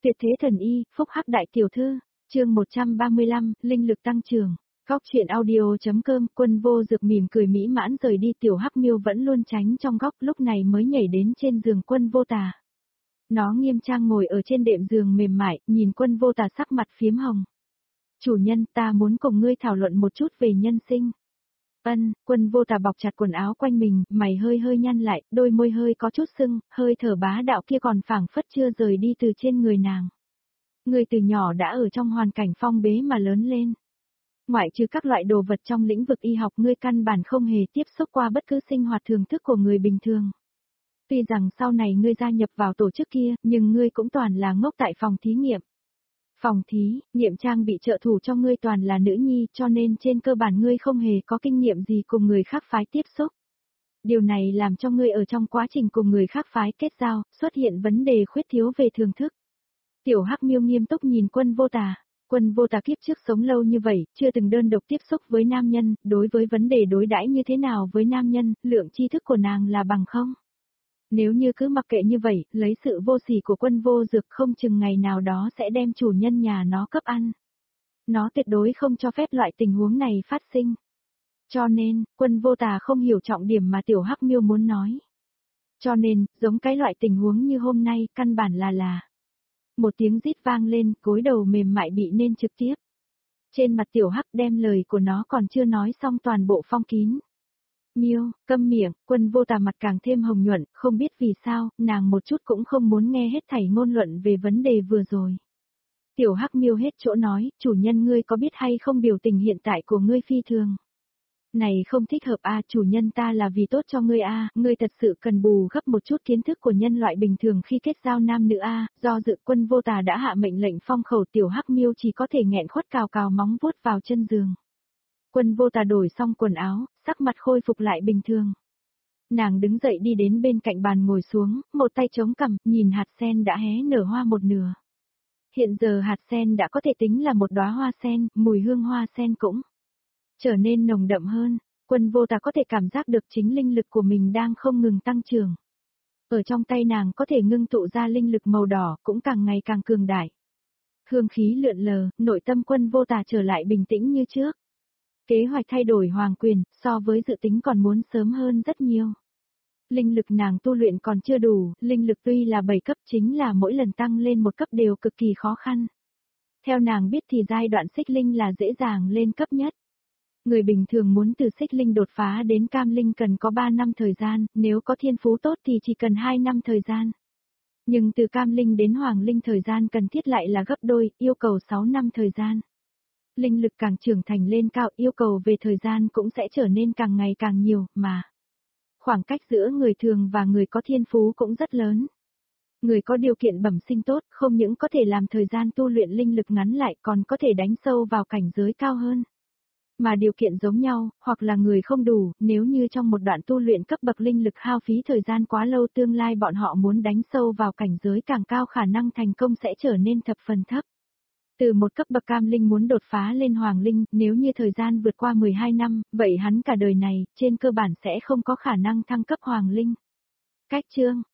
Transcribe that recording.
Tuyệt thế thần y, phúc hắc đại tiểu thư, chương 135, linh lực tăng trưởng. Góc truyện audio.com. Quân Vô Dực mỉm cười mỹ mãn rời đi, tiểu hắc miêu vẫn luôn tránh trong góc, lúc này mới nhảy đến trên giường Quân Vô Tà. Nó nghiêm trang ngồi ở trên đệm giường mềm mại, nhìn Quân Vô Tà sắc mặt phiếm hồng. Chủ nhân, ta muốn cùng ngươi thảo luận một chút về nhân sinh. Quân Vô Tà bọc chặt quần áo quanh mình, mày hơi nhăn lại, đôi môi hơi có chút sưng, hơi thở bá đạo kia còn phảng phất chưa rời đi từ trên người nàng. Ngươi từ nhỏ đã ở trong hoàn cảnh phong bế mà lớn lên. Ngoại trừ các loại đồ vật trong lĩnh vực y học, ngươi căn bản không hề tiếp xúc qua bất cứ sinh hoạt thường thức của người bình thường. Tuy rằng sau này ngươi gia nhập vào tổ chức kia, nhưng ngươi cũng toàn là ngốc tại phòng thí nghiệm. Phòng thí nghiệm trang bị trợ thủ cho ngươi toàn là nữ nhi, cho nên trên cơ bản ngươi không hề có kinh nghiệm gì cùng người khác phái tiếp xúc. Điều này làm cho ngươi ở trong quá trình cùng người khác phái kết giao, xuất hiện vấn đề khuyết thiếu về thường thức. Tiểu Hắc Miêu nghiêm túc nhìn Quân Vô Tà. Quân Vô Tà kiếp trước sống lâu như vậy, chưa từng đơn độc tiếp xúc với nam nhân, đối với vấn đề đối đãi như thế nào với nam nhân, lượng tri thức của nàng là bằng không. Nếu như cứ mặc kệ như vậy, lấy sự vô sỉ của Quân Vô Dực không chừng ngày nào đó sẽ đem chủ nhân nhà nó cấp ăn. Nó tuyệt đối không cho phép loại tình huống này phát sinh. Cho nên, Quân Vô Tà không hiểu trọng điểm mà Tiểu Hắc Miêu muốn nói. Cho nên, giống cái loại tình huống như hôm nay, căn bản là. Một tiếng rít vang lên, gối đầu mềm mại bị nên trực tiếp. Trên mặt Tiểu Hắc đem lời của nó còn chưa nói xong toàn bộ phong kín. Miêu, câm miệng. Quân Vô Tà mặt càng thêm hồng nhuận, không biết vì sao, nàng một chút cũng không muốn nghe hết thảy ngôn luận về vấn đề vừa rồi. Tiểu Hắc Miêu hết chỗ nói, chủ nhân ngươi có biết hay không biểu tình hiện tại của ngươi phi thường. Này không thích hợp chủ nhân ta là vì tốt cho ngươi ngươi thật sự cần bù gấp một chút kiến thức của nhân loại bình thường khi kết giao nam nữ do dự. Quân Vô Tà đã hạ mệnh lệnh phong khẩu, Tiểu Hắc Miêu chỉ có thể nghẹn khuất cào móng vuốt vào chân giường. Quân Vô Tà đổi xong quần áo, sắc mặt khôi phục lại bình thường. Nàng đứng dậy đi đến bên cạnh bàn ngồi xuống, một tay chống cằm, nhìn hạt sen đã hé nở hoa một nửa. Hiện giờ hạt sen đã có thể tính là một đóa hoa sen, mùi hương hoa sen cũng trở nên nồng đậm hơn. Quân Vô Tà có thể cảm giác được chính linh lực của mình đang không ngừng tăng trưởng. Ở trong tay nàng có thể ngưng tụ ra linh lực màu đỏ cũng càng ngày càng cường đại. Hương khí lượn lờ, nội tâm Quân Vô Tà trở lại bình tĩnh như trước. Kế hoạch thay đổi hoàng quyền, so với dự tính còn muốn sớm hơn rất nhiều. Linh lực nàng tu luyện còn chưa đủ, linh lực tuy là 7 cấp chính là mỗi lần tăng lên một cấp đều cực kỳ khó khăn. Theo nàng biết thì giai đoạn xích linh là dễ dàng lên cấp nhất. Người bình thường muốn từ xích linh đột phá đến cam linh cần có 3 năm thời gian, nếu có thiên phú tốt thì chỉ cần 2 năm thời gian. Nhưng từ cam linh đến hoàng linh thời gian cần thiết lại là gấp đôi, yêu cầu 6 năm thời gian. Linh lực càng trưởng thành lên cao, yêu cầu về thời gian cũng sẽ trở nên càng ngày càng nhiều, mà khoảng cách giữa người thường và người có thiên phú cũng rất lớn. Người có điều kiện bẩm sinh tốt, không những có thể làm thời gian tu luyện linh lực ngắn lại còn có thể đánh sâu vào cảnh giới cao hơn. Mà điều kiện giống nhau, hoặc là người không đủ, nếu như trong một đoạn tu luyện cấp bậc linh lực hao phí thời gian quá lâu, tương lai bọn họ muốn đánh sâu vào cảnh giới càng cao khả năng thành công sẽ trở nên thập phần thấp. Từ một cấp bậc cam linh muốn đột phá lên hoàng linh, nếu như thời gian vượt qua 12 năm, vậy hắn cả đời này, trên cơ bản sẽ không có khả năng thăng cấp hoàng linh. Cách chương,